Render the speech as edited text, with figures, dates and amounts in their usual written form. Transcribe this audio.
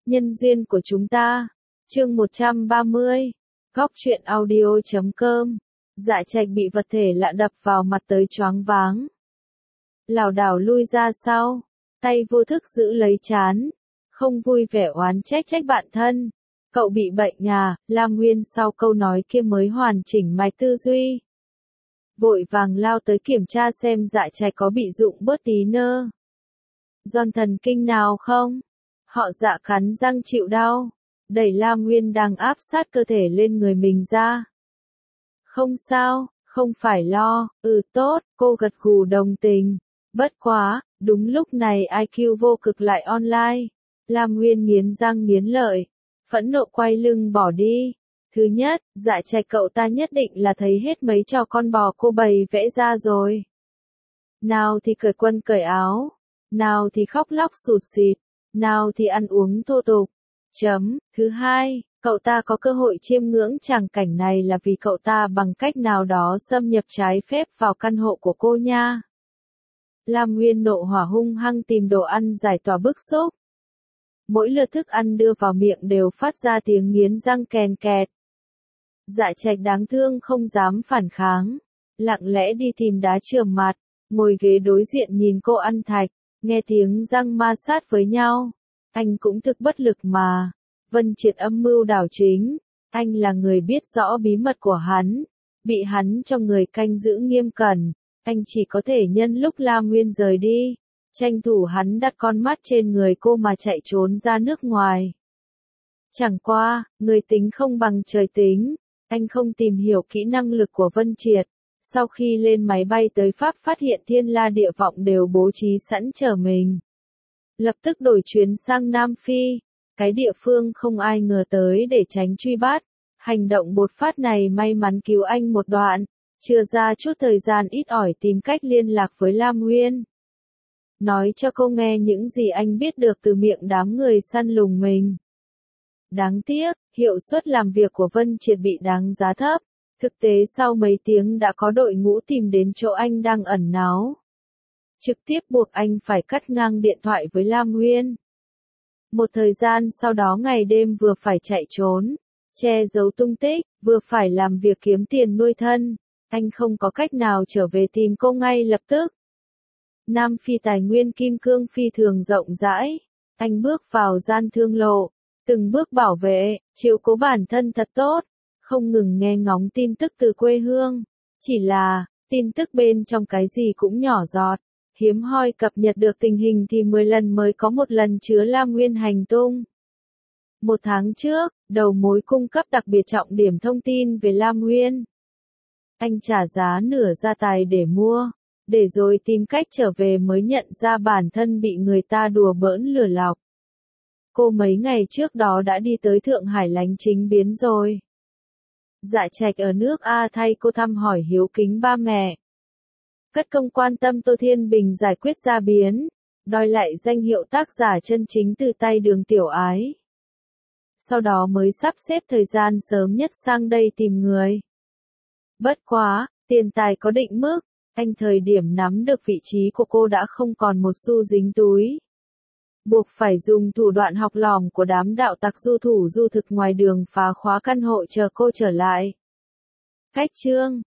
Nhân duyên của chúng ta. Chương 130. Góc truyện audio.com. Dạ Trạch bị vật thể lạ đập vào mặt tới choáng váng. Lảo đảo lui ra sau, tay vô thức giữ lấy trán, không vui vẻ oán trách bạn thân. Cậu bị bệnh à? Lam Nguyên sau câu nói kia mới hoàn chỉnh mạch tư duy. Vội vàng lao tới kiểm tra xem Dạ Trạch có bị rụng bớt tí nơ. Giòn thần kinh nào không? Họ Dạ cắn răng chịu đau, đẩy Lam Nguyên đang áp sát cơ thể lên người mình ra. Không sao, không phải lo, tốt, cô gật gù đồng tình. Bất quá, đúng lúc này IQ vô cực lại online. Lam Nguyên nghiến răng nghiến lợi, phẫn nộ quay lưng bỏ đi. Thứ nhất, Dạ Trạch cậu ta nhất định là thấy hết mấy trò con bò cô bày vẽ ra rồi. Nào thì cởi quân cởi áo, nào thì khóc lóc sụt sịt, nào thì ăn uống thô tục. Thứ hai, cậu ta có cơ hội chiêm ngưỡng tràng cảnh này là vì cậu ta bằng cách nào đó xâm nhập trái phép vào căn hộ của cô nha. Lam Nguyên nộ hỏa hung hăng tìm đồ ăn giải tỏa bức xúc. Mỗi lượt thức ăn đưa vào miệng đều phát ra tiếng nghiến răng kèn kẹt. Dạ Trạch đáng thương không dám phản kháng, lặng lẽ đi tìm đá chườm mặt, ngồi ghế đối diện nhìn cô ăn thạch, nghe tiếng răng ma sát với nhau. Anh cũng thực bất lực mà. Vân Triệt âm mưu đảo chính, anh là người biết rõ bí mật của hắn, bị hắn cho người canh giữ nghiêm cẩn, anh chỉ có thể nhân lúc Lam Nguyên rời đi, tranh thủ hắn đặt con mắt trên người cô mà chạy trốn ra nước ngoài. Chẳng qua, người tính không bằng trời tính, anh không tìm hiểu kỹ năng lực của Vân Triệt. Sau khi lên máy bay tới Pháp phát hiện Thiên La Địa Vọng đều bố trí sẵn chờ mình. Lập tức đổi chuyến sang Nam Phi, cái địa phương không ai ngờ tới để tránh truy bắt. Hành động bột phát này may mắn cứu anh một đoạn, chưa ra chút thời gian ít ỏi tìm cách liên lạc với Lam Nguyên. Nói cho cô nghe những gì anh biết được từ miệng đám người săn lùng mình. Đáng tiếc, hiệu suất làm việc của Vân Triệt bị đáng giá thấp. Thực tế sau mấy tiếng đã có đội ngũ tìm đến chỗ anh đang ẩn náu. Trực tiếp buộc anh phải cắt ngang điện thoại với Lam Nguyên. Một thời gian sau đó ngày đêm vừa phải chạy trốn, che giấu tung tích, vừa phải làm việc kiếm tiền nuôi thân, anh không có cách nào trở về tìm cô ngay lập tức. Nam Phi tài nguyên kim cương phi thường rộng rãi, anh bước vào gian thương lộ, từng bước bảo vệ, chiếu cố bản thân thật tốt, không ngừng nghe ngóng tin tức từ quê hương, chỉ là, tin tức bên trong cái gì cũng nhỏ giọt. Hiếm hoi cập nhật được tình hình thì 10 lần mới có một lần chứa Lam Nguyên hành tung. Một tháng trước, đầu mối cung cấp đặc biệt trọng điểm thông tin về Lam Nguyên. Anh trả giá nửa gia tài để mua, để rồi tìm cách trở về mới nhận ra bản thân bị người ta đùa bỡn lừa lọc. Cô mấy ngày trước đó đã đi tới Thượng Hải lánh chính biến rồi. Dạ Trạch ở nước A thay cô thăm hỏi hiếu kính ba mẹ. Cất công quan tâm Tô Thiên Bình giải quyết ra biến, đòi lại danh hiệu tác giả chân chính từ tay Đường Tiểu Ái. Sau đó mới sắp xếp thời gian sớm nhất sang đây tìm người. Bất quá, tiền tài có định mức, anh thời điểm nắm được vị trí của cô đã không còn một xu dính túi. Buộc phải dùng thủ đoạn học lỏm của đám đạo tặc du thủ du thực ngoài đường phá khóa căn hộ chờ cô trở lại. Cách chương